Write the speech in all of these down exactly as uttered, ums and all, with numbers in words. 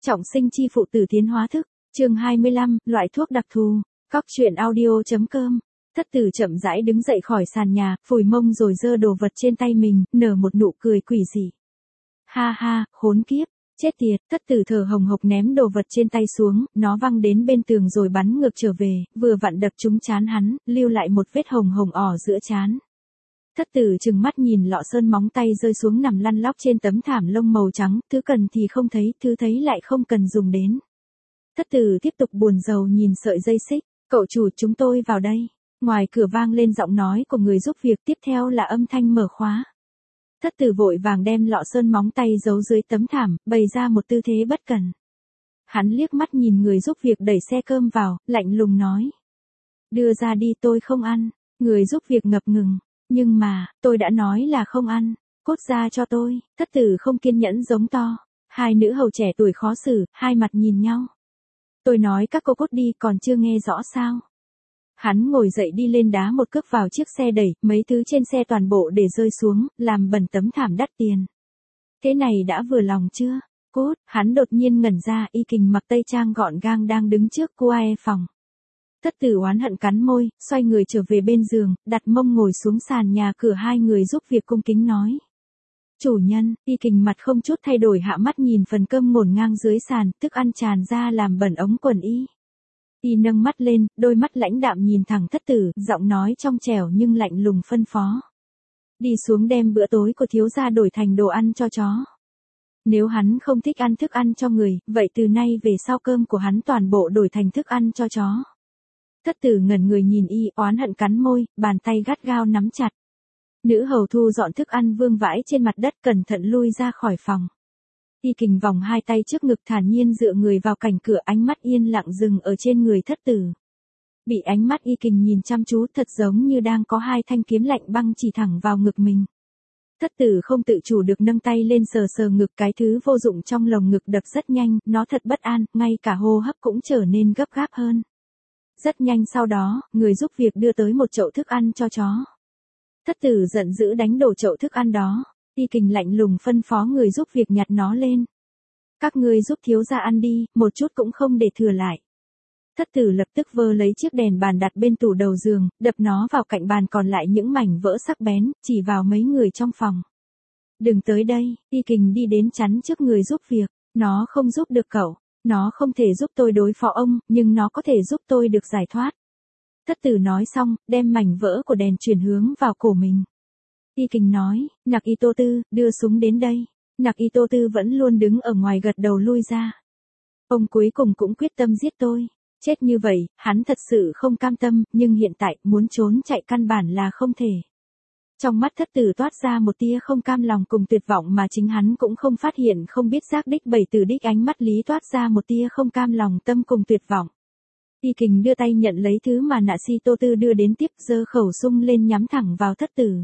Trọng sinh chi phụ tử tiến hóa thức, chương hai mươi lăm, loại thuốc đặc thù, cóc truyện audio.com. Thất tử chậm rãi đứng dậy khỏi sàn nhà, phủi mông rồi giơ đồ vật trên tay mình, nở một nụ cười quỷ dị. Ha ha, khốn kiếp, chết tiệt, thất tử thở hồng hộc ném đồ vật trên tay xuống, nó văng đến bên tường rồi bắn ngược trở về, vừa vặn đập trúng trán hắn, lưu lại một vết hồng hồng ỏ giữa trán. Thất tử trừng mắt nhìn lọ sơn móng tay rơi xuống nằm lăn lóc trên tấm thảm lông màu trắng, thứ cần thì không thấy, thứ thấy lại không cần dùng đến. Thất tử tiếp tục buồn rầu nhìn sợi dây xích, cậu chủ chúng tôi vào đây. Ngoài cửa vang lên giọng nói của người giúp việc, tiếp theo là âm thanh mở khóa. Thất tử vội vàng đem lọ sơn móng tay giấu dưới tấm thảm, bày ra một tư thế bất cần. Hắn liếc mắt nhìn người giúp việc đẩy xe cơm vào, lạnh lùng nói. Đưa ra đi, tôi không ăn. Người giúp việc ngập ngừng. Nhưng mà, tôi đã nói là không ăn. Cút ra cho tôi. Thất tử không kiên nhẫn giống to. Hai nữ hầu trẻ tuổi khó xử, hai mặt nhìn nhau. Tôi nói các cô cút đi, còn chưa nghe rõ sao? Hắn ngồi dậy đi lên đá một cước vào chiếc xe đẩy, mấy thứ trên xe toàn bộ để rơi xuống, làm bẩn tấm thảm đắt tiền. Thế này đã vừa lòng chưa? Cút, hắn đột nhiên ngẩn ra, Y Kình mặc tây trang gọn gàng đang đứng trước cua e phòng. Thất tử oán hận cắn môi, xoay người trở về bên giường, đặt mông ngồi xuống sàn nhà, cửa hai người giúp việc cung kính nói. Chủ nhân, Y Kình mặt không chút thay đổi hạ mắt nhìn phần cơm ngổn ngang dưới sàn, thức ăn tràn ra làm bẩn ống quần y. Y nâng mắt lên, đôi mắt lãnh đạm nhìn thẳng thất tử, giọng nói trong trẻo nhưng lạnh lùng phân phó. Đi xuống đem bữa tối của thiếu gia đổi thành đồ ăn cho chó. Nếu hắn không thích ăn thức ăn cho người, vậy từ nay về sau cơm của hắn toàn bộ đổi thành thức ăn cho chó. Thất tử ngẩn người nhìn Y, oán hận cắn môi, bàn tay gắt gao nắm chặt. Nữ hầu thu dọn thức ăn vương vãi trên mặt đất, cẩn thận lui ra khỏi phòng. Y Kình vòng hai tay trước ngực thản nhiên dựa người vào cạnh cửa, ánh mắt yên lặng dừng ở trên người thất tử. Bị ánh mắt Y Kình nhìn chăm chú thật giống như đang có hai thanh kiếm lạnh băng chỉ thẳng vào ngực mình. Thất tử không tự chủ được nâng tay lên sờ sờ ngực, cái thứ vô dụng trong lồng ngực đập rất nhanh, nó thật bất an, ngay cả hô hấp cũng trở nên gấp gáp hơn. Rất nhanh sau đó, người giúp việc đưa tới một chậu thức ăn cho chó. Thất tử giận dữ đánh đổ chậu thức ăn đó. Y Kình lạnh lùng phân phó người giúp việc nhặt nó lên. Các ngươi giúp thiếu gia ăn đi, một chút cũng không để thừa lại. Thất tử lập tức vơ lấy chiếc đèn bàn đặt bên tủ đầu giường, đập nó vào cạnh bàn, còn lại những mảnh vỡ sắc bén, chỉ vào mấy người trong phòng. Đừng tới đây, Y Kình đi đến chắn trước người giúp việc. Nó không giúp được cậu. Nó không thể giúp tôi đối phó ông, nhưng nó có thể giúp tôi được giải thoát. Thất tử nói xong, đem mảnh vỡ của đèn chuyển hướng vào cổ mình. Y Kình nói, Nặc Y Tô Tư, đưa súng đến đây. Nặc Y Tô Tư vẫn luôn đứng ở ngoài gật đầu lui ra. Ông cuối cùng cũng quyết tâm giết tôi. Chết như vậy, hắn thật sự không cam tâm, nhưng hiện tại, muốn trốn chạy căn bản là không thể. Trong mắt thất tử toát ra một tia không cam lòng cùng tuyệt vọng mà chính hắn cũng không phát hiện, không biết giác đích bảy từ đích ánh mắt lý toát ra một tia không cam lòng tâm cùng tuyệt vọng. Y Kình đưa tay nhận lấy thứ mà Nạ Si Tô Tư đưa đến, tiếp giơ khẩu sung lên nhắm thẳng vào thất tử.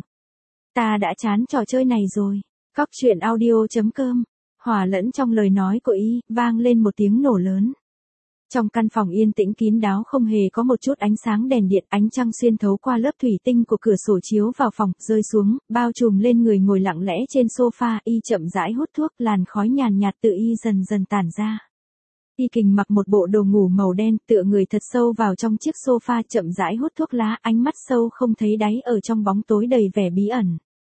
Ta đã chán trò chơi này rồi. Cóc truyện audio.com. Hòa lẫn trong lời nói của Y, vang lên một tiếng nổ lớn. Trong căn phòng yên tĩnh kín đáo không hề có một chút ánh sáng đèn điện, ánh trăng xuyên thấu qua lớp thủy tinh của cửa sổ chiếu vào phòng, rơi xuống, bao trùm lên người ngồi lặng lẽ trên sofa. Y chậm rãi hút thuốc, làn khói nhàn nhạt tự Y dần dần tản ra. Y Kình mặc một bộ đồ ngủ màu đen, tựa người thật sâu vào trong chiếc sofa, chậm rãi hút thuốc lá, ánh mắt sâu không thấy đáy ở trong bóng tối đầy vẻ bí ẩn.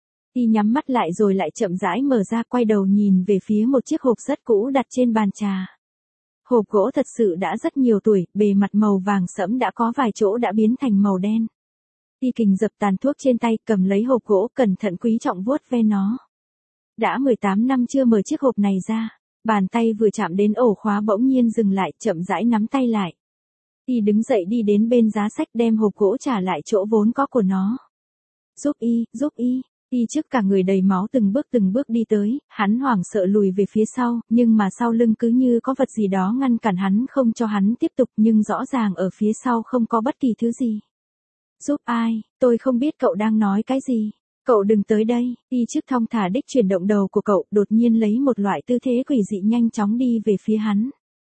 Y nhắm mắt lại rồi lại chậm rãi mở ra, quay đầu nhìn về phía một chiếc hộp rất cũ đặt trên bàn trà. Hộp gỗ thật sự đã rất nhiều tuổi, bề mặt màu vàng sẫm đã có vài chỗ đã biến thành màu đen. Y Kình dập tàn thuốc trên tay, cầm lấy hộp gỗ, cẩn thận quý trọng vuốt ve nó. Đã mười tám năm chưa mở chiếc hộp này ra. Bàn tay vừa chạm đến ổ khóa bỗng nhiên dừng lại, chậm rãi nắm tay lại. Y đứng dậy đi đến bên giá sách, đem hộp gỗ trả lại chỗ vốn có của nó. Giúp Y, giúp Y. Y trước cả người đầy máu từng bước từng bước đi tới, hắn hoảng sợ lùi về phía sau, nhưng mà sau lưng cứ như có vật gì đó ngăn cản hắn, không cho hắn tiếp tục, nhưng rõ ràng ở phía sau không có bất kỳ thứ gì. Giúp ai, tôi không biết cậu đang nói cái gì. Cậu đừng tới đây. Y trước thong thả đích chuyển động đầu của cậu, đột nhiên lấy một loại tư thế quỷ dị nhanh chóng đi về phía hắn.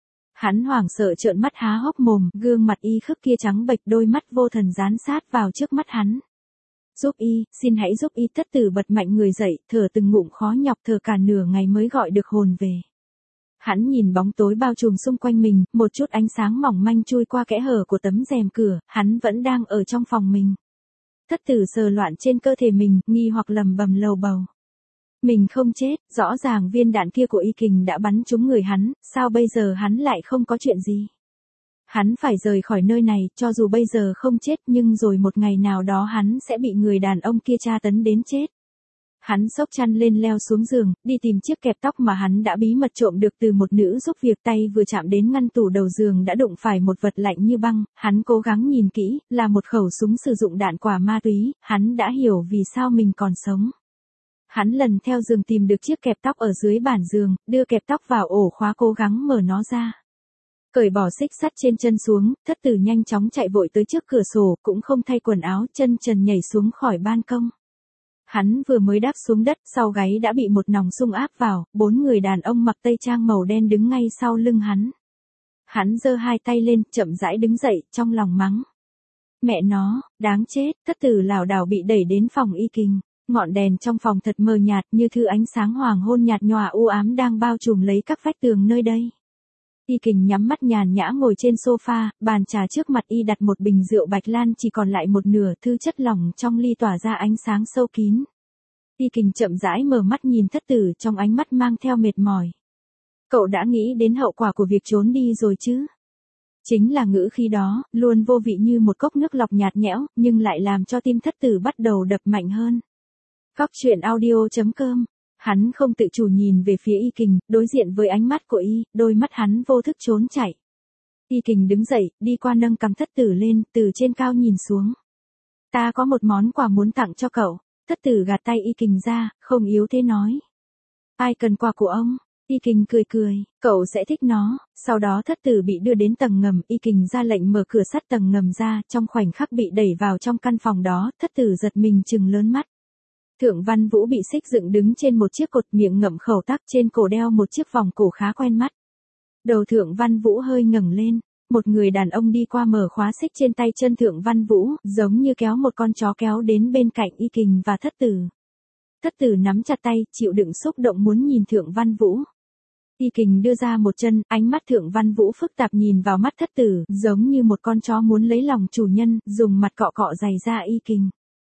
Hắn hoảng sợ trợn mắt há hốc mồm, gương mặt Y khức kia trắng bệch, đôi mắt vô thần dán sát vào trước mắt hắn. Giúp Y, xin hãy giúp Y. Thất tử bật mạnh người dậy, thở từng ngụm khó nhọc, thở cả nửa ngày mới gọi được hồn về. Hắn nhìn bóng tối bao trùm xung quanh mình, một chút ánh sáng mỏng manh chui qua kẽ hở của tấm rèm cửa, hắn vẫn đang ở trong phòng mình. Thất tử sờ loạn trên cơ thể mình, nghi hoặc lầm bầm lầu bầu. Mình không chết, rõ ràng viên đạn kia của Y Kình đã bắn trúng người hắn, sao bây giờ hắn lại không có chuyện gì? Hắn phải rời khỏi nơi này, cho dù bây giờ không chết nhưng rồi một ngày nào đó hắn sẽ bị người đàn ông kia tra tấn đến chết. Hắn xốc chăn lên leo xuống giường, đi tìm chiếc kẹp tóc mà hắn đã bí mật trộm được từ một nữ giúp việc, tay vừa chạm đến ngăn tủ đầu giường đã đụng phải một vật lạnh như băng, hắn cố gắng nhìn kỹ, là một khẩu súng sử dụng đạn quả ma túy, hắn đã hiểu vì sao mình còn sống. Hắn lần theo giường tìm được chiếc kẹp tóc ở dưới bàn giường, đưa kẹp tóc vào ổ khóa cố gắng mở nó ra. Cởi bỏ xích sắt trên chân xuống, thất tử nhanh chóng chạy vội tới trước cửa sổ, cũng không thay quần áo, chân trần nhảy xuống khỏi ban công. Hắn vừa mới đáp xuống đất, sau gáy đã bị một nòng sung áp vào, bốn người đàn ông mặc tây trang màu đen đứng ngay sau lưng hắn. Hắn giơ hai tay lên, chậm rãi đứng dậy, trong lòng mắng. Mẹ nó, đáng chết, thất tử lảo đảo bị đẩy đến phòng Y Kình. Ngọn đèn trong phòng thật mờ nhạt như thứ ánh sáng hoàng hôn nhạt nhòa u ám đang bao trùm lấy các vách tường nơi đây. Y Kình nhắm mắt nhàn nhã ngồi trên sofa, bàn trà trước mặt y đặt một bình rượu bạch lan chỉ còn lại một nửa, thứ chất lỏng trong ly tỏa ra ánh sáng sâu kín. Y Kình chậm rãi mở mắt nhìn thất tử, trong ánh mắt mang theo mệt mỏi. Cậu đã nghĩ đến hậu quả của việc trốn đi rồi chứ? Chính là ngữ khí đó, luôn vô vị như một cốc nước lọc nhạt nhẽo, nhưng lại làm cho tim thất tử bắt đầu đập mạnh hơn. Cóc truyện audio chấm com. Hắn không tự chủ nhìn về phía Y Kình, đối diện với ánh mắt của y, đôi mắt hắn vô thức trốn chạy. Y Kình đứng dậy, đi qua nâng cằm thất tử lên, từ trên cao nhìn xuống. Ta có một món quà muốn tặng cho cậu. Thất tử gạt tay Y Kình ra, không yếu thế nói. Ai cần quà của ông? Y Kình cười cười, cậu sẽ thích nó. Sau đó thất tử bị đưa đến tầng ngầm, Y Kình ra lệnh mở cửa sắt tầng ngầm ra, trong khoảnh khắc bị đẩy vào trong căn phòng đó, thất tử giật mình trừng lớn mắt. Thượng Văn Vũ bị xích dựng đứng trên một chiếc cột, miệng ngậm khẩu tắc, trên cổ đeo một chiếc vòng cổ khá quen mắt. Đầu Thượng Văn Vũ hơi ngẩng lên, một người đàn ông đi qua mở khóa xích trên tay chân Thượng Văn Vũ, giống như kéo một con chó kéo đến bên cạnh Y Kình và thất tử. Thất tử nắm chặt tay, chịu đựng xúc động muốn nhìn Thượng Văn Vũ. Y Kình đưa ra một chân, ánh mắt Thượng Văn Vũ phức tạp nhìn vào mắt thất tử, giống như một con chó muốn lấy lòng chủ nhân, dùng mặt cọ cọ giày ra Y Kình.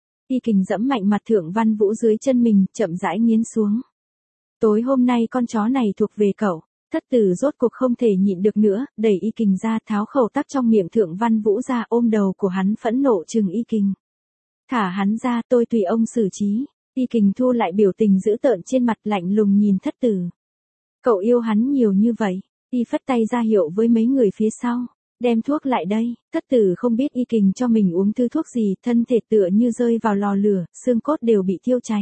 Y Kình dẫm mạnh mặt Thượng Văn Vũ dưới chân mình, chậm rãi nghiến xuống. Tối hôm nay con chó này thuộc về cậu. Thất tử rốt cuộc không thể nhịn được nữa, đẩy Y Kình ra, tháo khẩu tắc trong miệng Thượng Văn Vũ ra, ôm đầu của hắn phẫn nộ trừng Y Kình. Thả hắn ra, tôi tùy ông xử trí. Y Kình thu lại biểu tình dữ tợn trên mặt, lạnh lùng nhìn thất tử. Cậu yêu hắn nhiều như vậy. Y phất tay ra hiệu với mấy người phía sau. Đem thuốc lại đây. Thất tử không biết Y Kình cho mình uống thứ thuốc gì, thân thể tựa như rơi vào lò lửa, xương cốt đều bị thiêu cháy.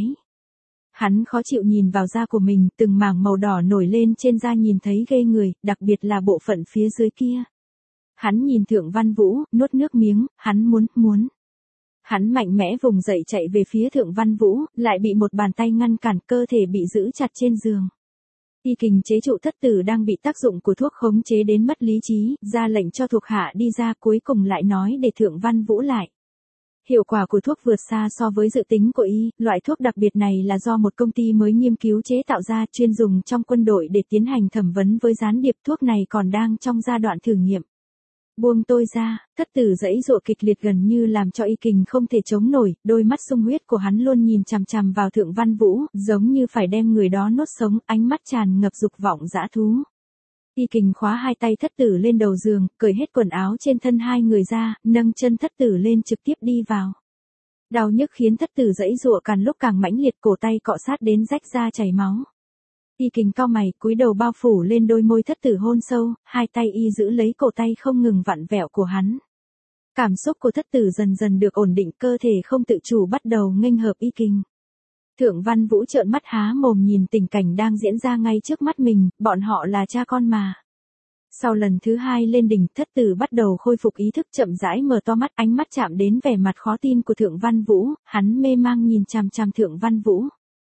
Hắn khó chịu nhìn vào da của mình, từng mảng màu đỏ nổi lên trên da nhìn thấy ghê người, đặc biệt là bộ phận phía dưới kia. Hắn nhìn Thượng Văn Vũ, nuốt nước miếng, hắn muốn, muốn. Hắn mạnh mẽ vùng dậy chạy về phía Thượng Văn Vũ, lại bị một bàn tay ngăn cản, cơ thể bị giữ chặt trên giường. Y Kình chế trụ thất tử đang bị tác dụng của thuốc khống chế đến mất lý trí, ra lệnh cho thuộc hạ đi ra, cuối cùng lại nói để Thượng Văn Vũ lại. Hiệu quả của thuốc vượt xa so với dự tính của y, loại thuốc đặc biệt này là do một công ty mới nghiên cứu chế tạo ra, chuyên dùng trong quân đội để tiến hành thẩm vấn với gián điệp, thuốc này còn đang trong giai đoạn thử nghiệm. Buông tôi ra, thất tử giãy giụa kịch liệt gần như làm cho Y Kình không thể chống nổi, đôi mắt sung huyết của hắn luôn nhìn chằm chằm vào Thượng Văn Vũ, giống như phải đem người đó nuốt sống, ánh mắt tràn ngập dục vọng dã thú. Y Kình khóa hai tay thất tử lên đầu giường, cởi hết quần áo trên thân hai người ra, nâng chân thất tử lên trực tiếp đi vào. Đau nhức khiến thất tử giãy giụa càng lúc càng mãnh liệt, cổ tay cọ sát đến rách da chảy máu. Y Kình cau mày, cúi đầu bao phủ lên đôi môi thất tử hôn sâu, hai tay y giữ lấy cổ tay không ngừng vặn vẹo của hắn. Cảm xúc của thất tử dần dần được ổn định, cơ thể không tự chủ bắt đầu nghênh hợp Y Kình. Thượng Văn Vũ trợn mắt há mồm nhìn tình cảnh đang diễn ra ngay trước mắt mình, bọn họ là cha con mà. Sau lần thứ hai lên đỉnh, thất tử bắt đầu khôi phục ý thức, chậm rãi mở to mắt, ánh mắt chạm đến vẻ mặt khó tin của Thượng Văn Vũ, hắn mê mang nhìn chằm chằm Thượng Văn Vũ.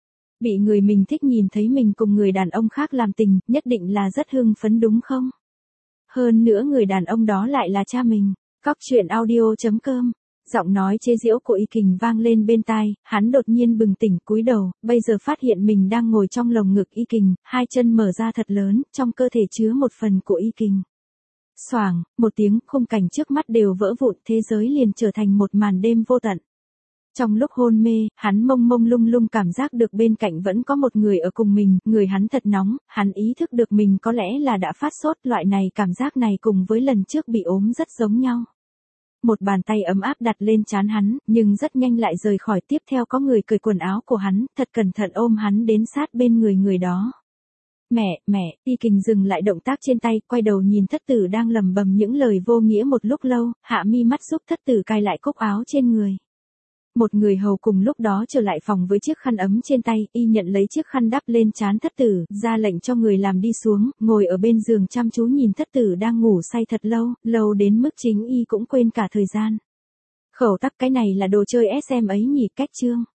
Bị người mình thích nhìn thấy mình cùng người đàn ông khác làm tình, nhất định là rất hưng phấn đúng không? Hơn nữa người đàn ông đó lại là cha mình. Cóc truyện audio chấm com Giọng nói chế giễu của Y Kình vang lên bên tai, hắn đột nhiên bừng tỉnh cúi đầu, bây giờ phát hiện mình đang ngồi trong lồng ngực Y Kình, hai chân mở ra thật lớn, trong cơ thể chứa một phần của Y Kình. Xoảng, một tiếng, khung cảnh trước mắt đều vỡ vụn, thế giới liền trở thành một màn đêm vô tận. Trong lúc hôn mê, hắn mông mông lung lung cảm giác được bên cạnh vẫn có một người ở cùng mình, người hắn thật nóng, hắn ý thức được mình có lẽ là đã phát sốt, loại này cảm giác này cùng với lần trước bị ốm rất giống nhau. Một bàn tay ấm áp đặt lên trán hắn, nhưng rất nhanh lại rời khỏi, tiếp theo có người cởi quần áo của hắn, thật cẩn thận ôm hắn đến sát bên người người đó. Mẹ, mẹ, Y Kình dừng lại động tác trên tay, quay đầu nhìn thất tử đang lầm bầm những lời vô nghĩa một lúc lâu, hạ mi mắt giúp thất tử cài lại cúc áo trên người. Một người hầu cùng lúc đó trở lại phòng với chiếc khăn ấm trên tay, y nhận lấy chiếc khăn đắp lên trán thất tử, ra lệnh cho người làm đi xuống, ngồi ở bên giường chăm chú nhìn thất tử đang ngủ say thật lâu, lâu đến mức chính y cũng quên cả thời gian. Khẩu tắc cái này là đồ chơi ét em ấy nhỉ, cách chương.